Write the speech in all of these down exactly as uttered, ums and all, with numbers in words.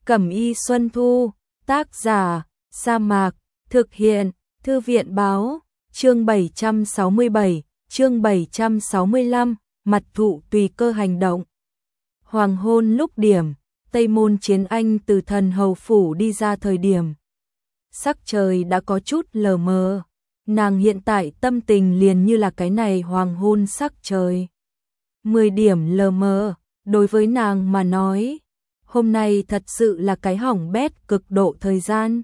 Cẩm y Xuân Thu, tác giả, Sa Mạc, thực hiện, Thư viện báo, chương bảy trăm sáu mươi bảy, chương bảy trăm sáu mươi lăm, mặt thụ tùy cơ hành động. Hoàng hôn lúc điểm, Tây Môn Chiến Anh từ Thần Hầu Phủ đi ra thời điểm. Sắc trời đã có chút lờ mờ, nàng hiện tại tâm tình liền như là cái này hoàng hôn sắc trời. Mười điểm lờ mờ, đối với nàng mà nói, hôm nay thật sự là cái hỏng bét cực độ thời gian.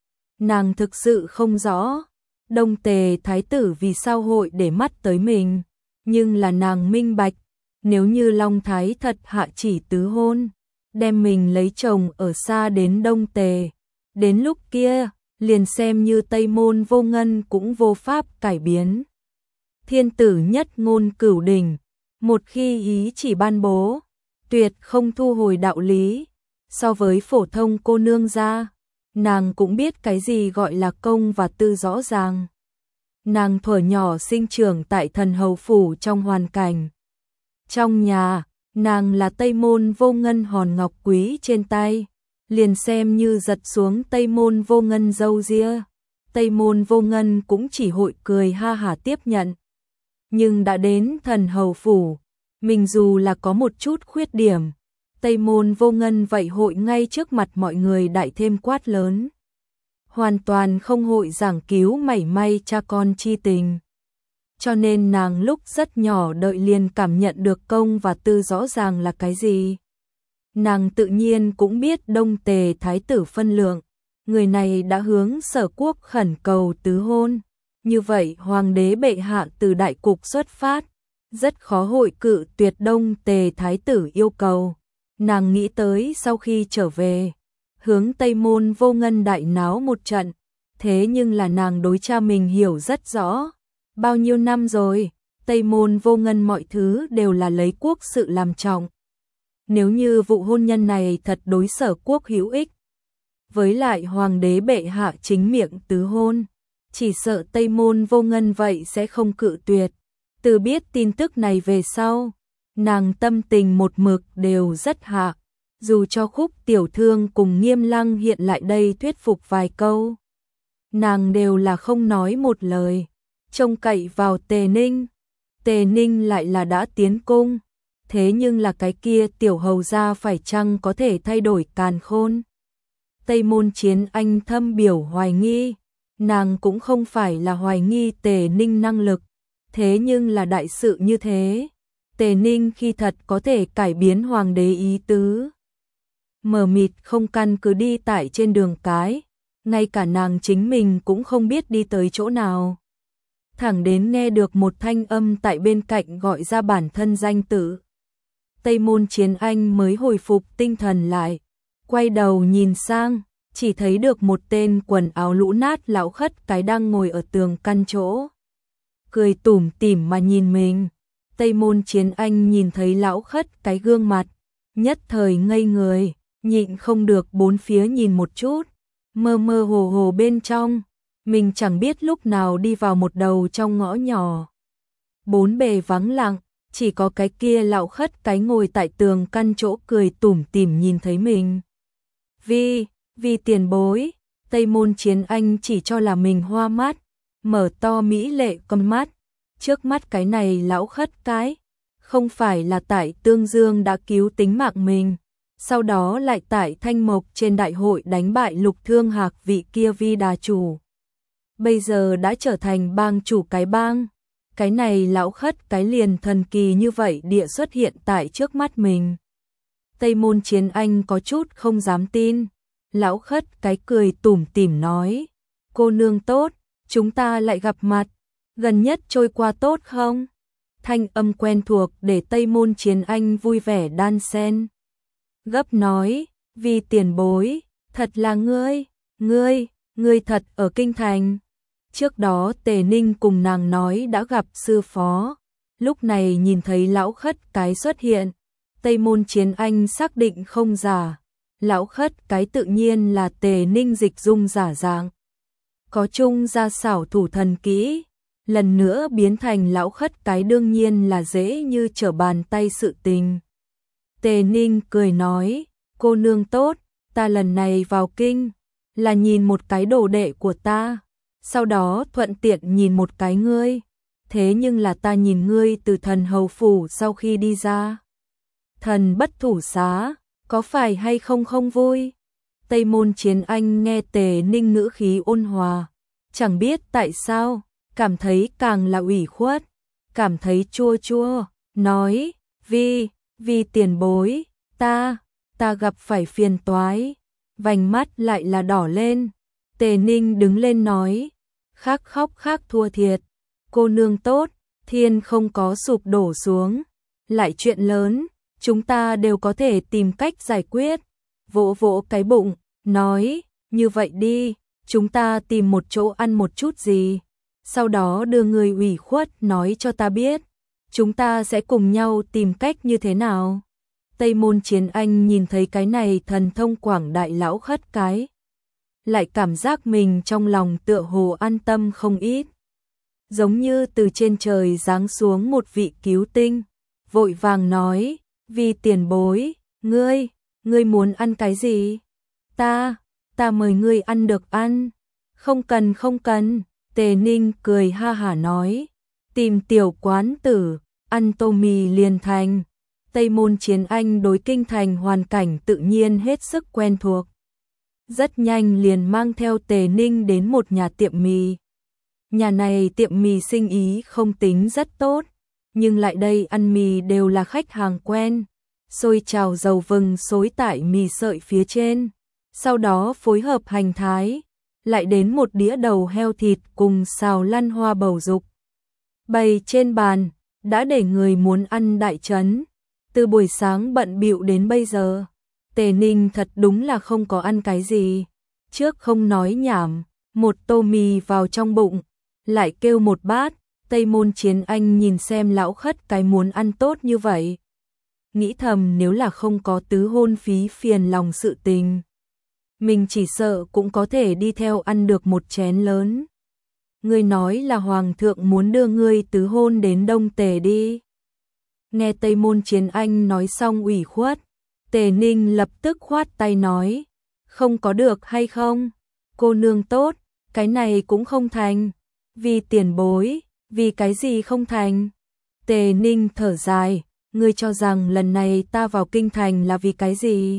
Nàng thực sự không rõ, Đông Tề Thái tử vì sao hội để mắt tới mình, nhưng là nàng minh bạch, nếu như Long Thái thật hạ chỉ tứ hôn, đem mình lấy chồng ở xa đến Đông Tề, đến lúc kia, liền xem như Tây Môn Vô Ngân cũng vô pháp cải biến. Thiên tử nhất ngôn cửu đỉnh, một khi ý chỉ ban bố, tuyệt không thu hồi đạo lý. So với phổ thông cô nương ra, nàng cũng biết cái gì gọi là công và tư rõ ràng. Nàng thuở nhỏ sinh trưởng tại Thần Hầu Phủ trong hoàn cảnh. Trong nhà, nàng là Tây Môn Vô Ngân hòn ngọc quý trên tay, liền xem như giật xuống Tây Môn Vô Ngân râu ria, Tây Môn Vô Ngân cũng chỉ hội cười ha hả tiếp nhận. Nhưng đã đến Thần Hầu Phủ, mình dù là có một chút khuyết điểm, Tây Môn Vô Ngân vậy hội ngay trước mặt mọi người đại thêm quát lớn. Hoàn toàn không hội giảng cứu mảy may cha con chi tình. Cho nên nàng lúc rất nhỏ đợi liền cảm nhận được công và tư rõ ràng là cái gì. Nàng tự nhiên cũng biết Đông Tề Thái tử phân lượng, người này đã hướng Sở Quốc khẩn cầu tứ hôn. Như vậy Hoàng đế bệ hạ từ đại cục xuất phát, rất khó hội cự tuyệt Đông Tề Thái tử yêu cầu. Nàng nghĩ tới sau khi trở về, hướng Tây Môn Vô Ngân đại náo một trận, thế nhưng là nàng đối cha mình hiểu rất rõ. Bao nhiêu năm rồi, Tây Môn Vô Ngân mọi thứ đều là lấy quốc sự làm trọng. Nếu như vụ hôn nhân này thật đối Sở Quốc hữu ích, với lại Hoàng đế bệ hạ chính miệng tứ hôn, chỉ sợ Tây Môn Vô Ngân vậy sẽ không cự tuyệt. Từ biết tin tức này về sau, nàng tâm tình một mực đều rất hạ, dù cho Khúc tiểu thương cùng Nghiêm Lăng hiện lại đây thuyết phục vài câu, nàng đều là không nói một lời, trông cậy vào Tề Ninh. Tề Ninh lại là đã tiến cung, thế nhưng là cái kia tiểu hầu gia phải chăng có thể thay đổi càn khôn. Tây Môn Chiến Anh thâm biểu hoài nghi, nàng cũng không phải là hoài nghi Tề Ninh năng lực, thế nhưng là đại sự như thế, Tề Ninh khi thật có thể cải biến hoàng đế ý tứ. Mờ mịt không căn cứ đi tại trên đường cái, ngay cả nàng chính mình cũng không biết đi tới chỗ nào. Thẳng đến nghe được một thanh âm tại bên cạnh gọi ra bản thân danh tự. Tây Môn Chiến Anh mới hồi phục tinh thần lại, quay đầu nhìn sang, chỉ thấy được một tên quần áo lũ nát lão khất cái đang ngồi ở tường căn chỗ, cười tủm tỉm mà nhìn mình. Tây Môn Chiến Anh nhìn thấy lão khất cái gương mặt, nhất thời ngây người, nhịn không được bốn phía nhìn một chút, mơ mơ hồ hồ bên trong, mình chẳng biết lúc nào đi vào một đầu trong ngõ nhỏ. Bốn bề vắng lặng, chỉ có cái kia lão khất cái ngồi tại tường căn chỗ cười tủm tỉm nhìn thấy mình. Vi, Vi tiền bối, Tây Môn Chiến Anh chỉ cho là mình hoa mắt, mở to mỹ lệ con mắt. Trước mắt cái này lão khất cái, không phải là tại Tương Dương đã cứu tính mạng mình, sau đó lại tại Thanh Mộc trên đại hội đánh bại Lục Thương Hạc vị kia Vi đà chủ. Bây giờ đã trở thành bang chủ cái bang, cái này lão khất cái liền thần kỳ như vậy địa xuất hiện tại trước mắt mình. Tây Môn Chiến Anh có chút không dám tin, lão khất cái cười tủm tỉm nói, cô nương tốt, chúng ta lại gặp mặt. Gần nhất trôi qua tốt không? Thanh âm quen thuộc để Tây Môn Chiến Anh vui vẻ đan xen. Gấp nói, Vi tiền bối, thật là ngươi, ngươi, ngươi thật ở kinh thành. Trước đó Tề Ninh cùng nàng nói đã gặp sư phó, lúc này nhìn thấy lão khất cái xuất hiện, Tây Môn Chiến Anh xác định không giả, lão khất cái tự nhiên là Tề Ninh dịch dung giả dạng. Có chung ra xảo thủ thần kỹ, lần nữa biến thành lão khất cái đương nhiên là dễ như trở bàn tay sự tình. Tề Ninh cười nói, cô nương tốt, ta lần này vào kinh, là nhìn một cái đồ đệ của ta, sau đó thuận tiện nhìn một cái ngươi. Thế nhưng là ta nhìn ngươi từ thần hầu phủ sau khi đi ra. Thần bất thủ xá, có phải hay không không vui? Tây Môn Chiến Anh nghe Tề Ninh ngữ khí ôn hòa, chẳng biết tại sao, cảm thấy càng là ủy khuất, cảm thấy chua chua, nói, vì, vì tiền bối, ta, ta gặp phải phiền toái, vành mắt lại là đỏ lên. Tề Ninh đứng lên nói, khác khóc khác thua thiệt, cô nương tốt, thiên không có sụp đổ xuống, lại chuyện lớn, chúng ta đều có thể tìm cách giải quyết. Vỗ vỗ cái bụng, nói, như vậy đi, chúng ta tìm một chỗ ăn một chút gì, sau đó đưa người ủy khuất nói cho ta biết, chúng ta sẽ cùng nhau tìm cách như thế nào. Tây Môn Chiến Anh nhìn thấy cái này thần thông quảng đại lão khất cái, lại cảm giác mình trong lòng tựa hồ an tâm không ít. Giống như từ trên trời giáng xuống một vị cứu tinh, vội vàng nói, vì tiền bối, ngươi, ngươi muốn ăn cái gì? Ta, ta mời ngươi ăn được ăn. Không cần không cần, Tề Ninh cười ha hả nói, tìm tiểu quán tử, ăn tô mì liền thành. Tây Môn Chiến Anh đối kinh thành hoàn cảnh tự nhiên hết sức quen thuộc. Rất nhanh liền mang theo Tề Ninh đến một nhà tiệm mì. Nhà này tiệm mì sinh ý không tính rất tốt, nhưng lại đây ăn mì đều là khách hàng quen. Xôi chảo dầu vừng xối tại mì sợi phía trên, sau đó phối hợp hành thái, lại đến một đĩa đầu heo thịt cùng xào lăn hoa bầu dục. Bày trên bàn, đã để người muốn ăn đại trấn. Từ buổi sáng bận bịu đến bây giờ, Tề Ninh thật đúng là không có ăn cái gì. Trước không nói nhảm, một tô mì vào trong bụng, lại kêu một bát. Tây Môn Chiến Anh nhìn xem lão khất cái muốn ăn tốt như vậy, nghĩ thầm nếu là không có tứ hôn phí phiền lòng sự tình, mình chỉ sợ cũng có thể đi theo ăn được một chén lớn. Ngươi nói là hoàng thượng muốn đưa ngươi tứ hôn đến Đông Tề đi. Nghe Tây Môn Chiến Anh nói xong ủy khuất, Tề Ninh lập tức khoát tay nói, không có được hay không? Cô nương tốt, cái này cũng không thành. Vì tiền bối, vì cái gì không thành? Tề Ninh thở dài, ngươi cho rằng lần này ta vào kinh thành là vì cái gì?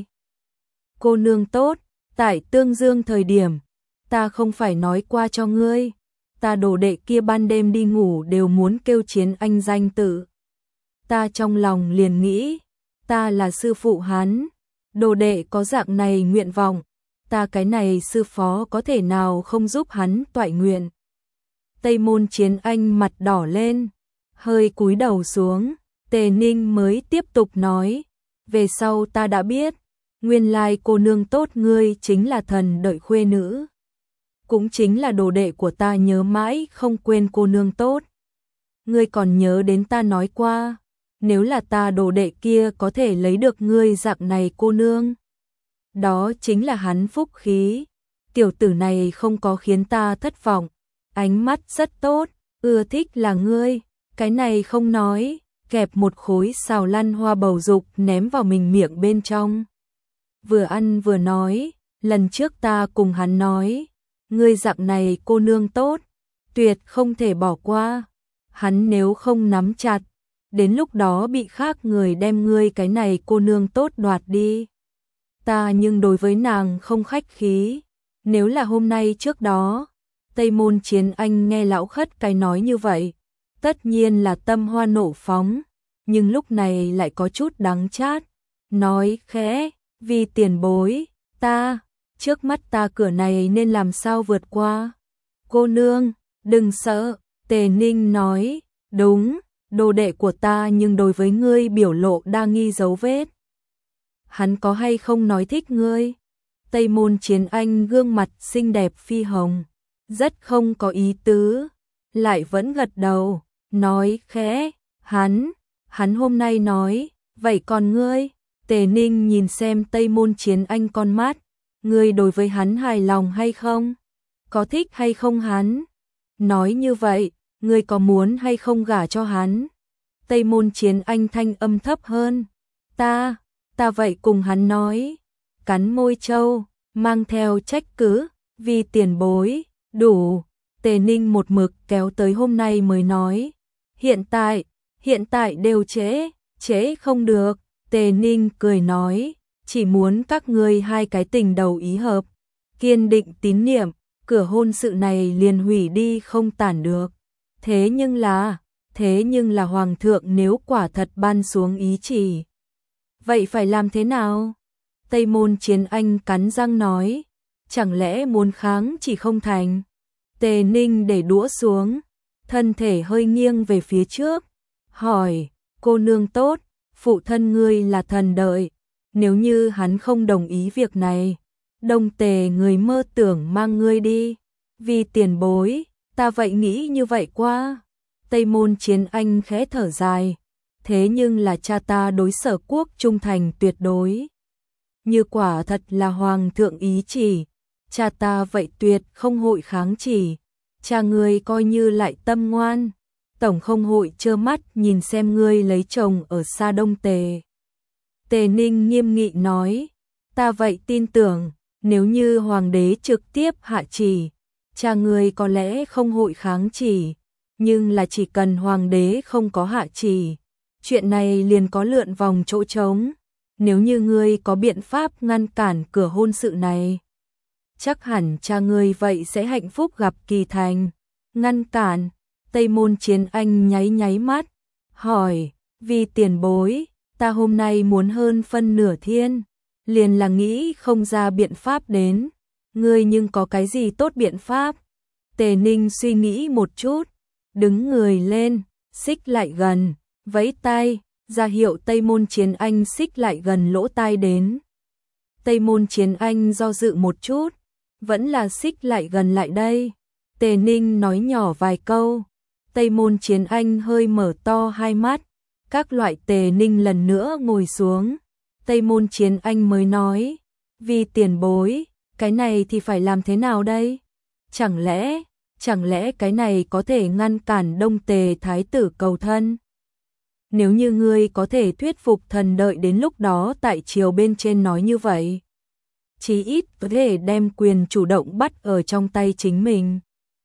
Cô nương tốt, tại Tương Dương thời điểm, ta không phải nói qua cho ngươi, ta đồ đệ kia ban đêm đi ngủ đều muốn kêu Chiến Anh danh tự. Ta trong lòng liền nghĩ, ta là sư phụ hắn, đồ đệ có dạng này nguyện vọng, ta cái này sư phó có thể nào không giúp hắn toại nguyện. Tây Môn Chiến Anh mặt đỏ lên, hơi cúi đầu xuống. Tề Ninh mới tiếp tục nói, về sau ta đã biết, nguyên lai cô nương tốt ngươi chính là thần đợi khuê nữ, cũng chính là đồ đệ của ta nhớ mãi không quên cô nương tốt. Ngươi còn nhớ đến ta nói qua, nếu là ta đồ đệ kia có thể lấy được ngươi dạng này cô nương, đó chính là hắn phúc khí. Tiểu tử này không có khiến ta thất vọng, ánh mắt rất tốt, ưa thích là ngươi, cái này không nói. Kẹp một khối xào lăn hoa bầu dục ném vào mình miệng bên trong. Vừa ăn vừa nói, lần trước ta cùng hắn nói, ngươi dạng này cô nương tốt, tuyệt không thể bỏ qua. Hắn nếu không nắm chặt, đến lúc đó bị khác người đem ngươi cái này cô nương tốt đoạt đi. Ta nhưng đối với nàng không khách khí, nếu là hôm nay trước đó, Tây Môn Chiến Anh nghe lão khất cái nói như vậy, tất nhiên là tâm hoa nổ phóng, nhưng lúc này lại có chút đắng chát, nói khẽ, vì tiền bối, ta, trước mắt ta cửa này nên làm sao vượt qua? Cô nương, đừng sợ, Tề Ninh nói, đúng, đồ đệ của ta nhưng đối với ngươi biểu lộ đa nghi dấu vết. Hắn có hay không nói thích ngươi? Tây Môn Chiến Anh gương mặt xinh đẹp phi hồng, rất không có ý tứ, lại vẫn gật đầu. Nói khẽ, hắn, hắn hôm nay nói, vậy còn ngươi? Tề Ninh nhìn xem Tây Môn Chiến Anh con mắt, ngươi đối với hắn hài lòng hay không? Có thích hay không hắn? Nói như vậy, ngươi có muốn hay không gả cho hắn? Tây Môn Chiến Anh thanh âm thấp hơn, ta, ta vậy cùng hắn nói. cắn môi trâu, mang theo trách cứ, vì tiền bối, đủ. Tề Ninh một mực kéo tới hôm nay mới nói, hiện tại, hiện tại đều trễ, trễ không được. Tề Ninh cười nói, chỉ muốn các ngươi hai cái tình đầu ý hợp, kiên định tín niệm, cửa hôn sự này liền hủy đi không tản được. Thế nhưng là, thế nhưng là hoàng thượng nếu quả thật ban xuống ý chỉ, vậy phải làm thế nào? Tây Môn Chiến Anh cắn răng nói, chẳng lẽ muốn kháng chỉ không thành? Tề Ninh để đũa xuống, thân thể hơi nghiêng về phía trước, hỏi, cô nương tốt, phụ thân ngươi là thần đợi, nếu như hắn không đồng ý việc này, Đông Tề người mơ tưởng mang ngươi đi, vì tiền bối, ta vậy nghĩ như vậy qua. Tây Môn Chiến Anh khẽ thở dài, thế nhưng là cha ta đối Sở Quốc trung thành tuyệt đối. Như quả thật là hoàng thượng ý chỉ, cha ta vậy tuyệt không hội kháng chỉ, cha ngươi coi như lại tâm ngoan, tổng không hội trơ mắt nhìn xem ngươi lấy chồng ở xa Đông Tề. Tề Ninh nghiêm nghị nói, ta vậy tin tưởng, nếu như hoàng đế trực tiếp hạ chỉ, cha ngươi có lẽ không hội kháng chỉ, nhưng là chỉ cần hoàng đế không có hạ chỉ, chuyện này liền có lượn vòng chỗ trống. Nếu như ngươi có biện pháp ngăn cản cửa hôn sự này, chắc hẳn cha ngươi vậy sẽ hạnh phúc gặp kỳ thành. Ngăn cản, Tây Môn Chiến Anh nháy nháy mắt, hỏi, vì tiền bối, ta hôm nay muốn hơn phân nửa thiên, liền là nghĩ không ra biện pháp đến, ngươi nhưng có cái gì tốt biện pháp? Tề Ninh suy nghĩ một chút, đứng người lên, xích lại gần, vẫy tay, ra hiệu Tây Môn Chiến Anh xích lại gần lỗ tai đến. Tây Môn Chiến Anh do dự một chút, vẫn là xích lại gần lại đây. Tề Ninh nói nhỏ vài câu, Tây Môn Chiến Anh hơi mở to hai mắt, các loại. Tề Ninh lần nữa ngồi xuống, Tây Môn Chiến Anh mới nói, vì tiền bối, cái này thì phải làm thế nào đây? Chẳng lẽ, chẳng lẽ cái này có thể ngăn cản Đông Tề thái tử cầu thân? Nếu như ngươi có thể thuyết phục thần đợi đến lúc đó tại triều bên trên nói như vậy, chí ít có thể đem quyền chủ động bắt ở trong tay chính mình.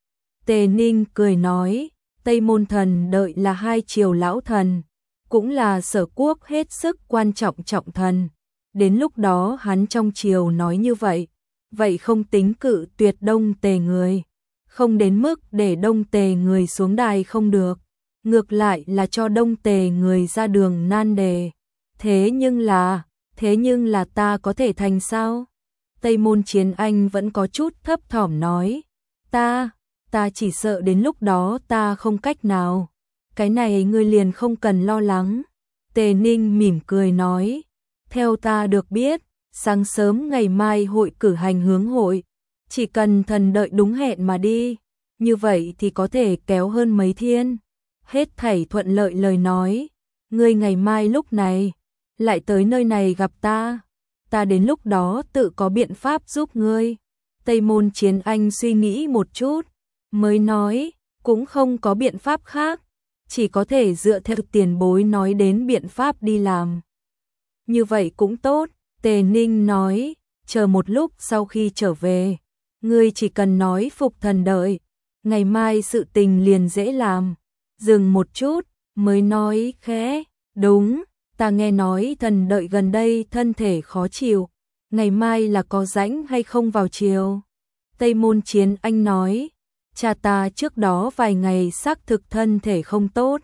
Tề Ninh cười nói, Tây Môn thần đợi là hai triều lão thần, cũng là Sở Quốc hết sức quan trọng trọng thần. Đến lúc đó hắn trong triều nói như vậy, vậy không tính cự tuyệt Đông Tề người, không đến mức để Đông Tề người xuống đài không được, ngược lại là cho Đông Tề người ra đường nan đề. Thế nhưng là, thế nhưng là ta có thể thành sao? Tây Môn Chiến Anh vẫn có chút thấp thỏm nói, ta, ta chỉ sợ đến lúc đó ta không cách nào. Cái này ngươi liền không cần lo lắng. Tề Ninh mỉm cười nói, theo ta được biết, sáng sớm ngày mai hội cử hành hướng hội, chỉ cần thần đợi đúng hẹn mà đi, như vậy thì có thể kéo hơn mấy thiên. Hết thảy thuận lợi lời nói, ngươi ngày mai lúc này lại tới nơi này gặp ta, ta đến lúc đó tự có biện pháp giúp ngươi. Tây Môn Chiến Anh suy nghĩ một chút, mới nói, cũng không có biện pháp khác, chỉ có thể dựa theo tiền bối nói đến biện pháp đi làm. Như vậy cũng tốt, Tề Ninh nói, chờ một lúc sau khi trở về, ngươi chỉ cần nói phục thần đợi, ngày mai sự tình liền dễ làm. Dừng một chút, mới nói khẽ, đúng, ta nghe nói thần đợi gần đây thân thể khó chịu, ngày mai là có rảnh hay không vào chiều? Tây Môn Chiến Anh nói, cha ta trước đó vài ngày xác thực thân thể không tốt,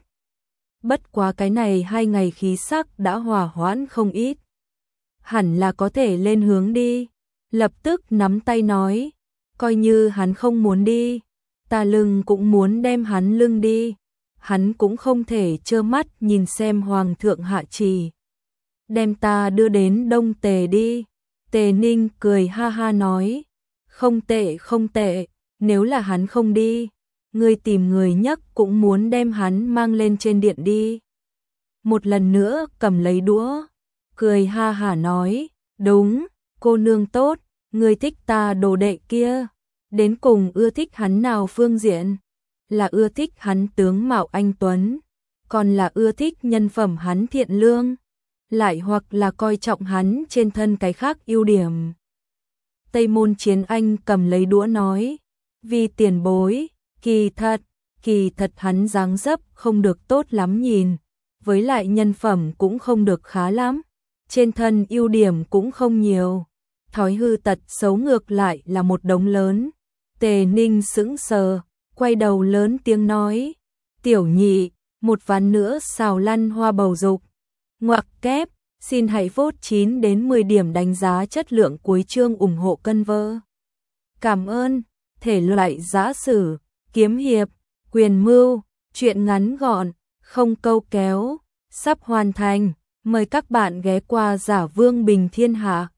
bất quá cái này hai ngày khí sắc đã hòa hoãn không ít, hẳn là có thể lên hướng đi. Lập tức nắm tay nói, coi như hắn không muốn đi, ta lưng cũng muốn đem hắn lưng đi, hắn cũng không thể trơ mắt nhìn xem hoàng thượng hạ trì, đem ta đưa đến Đông Tề đi. Tề Ninh cười ha ha nói, không tệ không tệ, nếu là hắn không đi, ngươi tìm người nhấc cũng muốn đem hắn mang lên trên điện đi. Một lần nữa cầm lấy đũa, cười ha hả nói, đúng, cô nương tốt, ngươi thích ta đồ đệ kia, đến cùng ưa thích hắn nào phương diện? Là ưa thích hắn tướng mạo anh tuấn, còn là ưa thích nhân phẩm hắn thiện lương? lại hoặc là coi trọng hắn trên thân cái khác ưu điểm. Tây Môn Chiến Anh cầm lấy đũa nói, vì tiền bối, kỳ thật, kỳ thật hắn dáng dấp không được tốt lắm nhìn, với lại nhân phẩm cũng không được khá lắm, trên thân ưu điểm cũng không nhiều, thói hư tật xấu ngược lại là một đống lớn. Tề Ninh sững sờ, quay đầu lớn tiếng nói, tiểu nhị, một ván nữa xào lăn hoa bầu dục. Ngoặc kép, xin hãy vote chín đến mười điểm đánh giá chất lượng cuối chương ủng hộ cân vơ. Cảm ơn, thể loại giã sử, kiếm hiệp, quyền mưu, truyện ngắn gọn, không câu kéo, sắp hoàn thành, mời các bạn ghé qua Giả Vương Bình Thiên Hạ.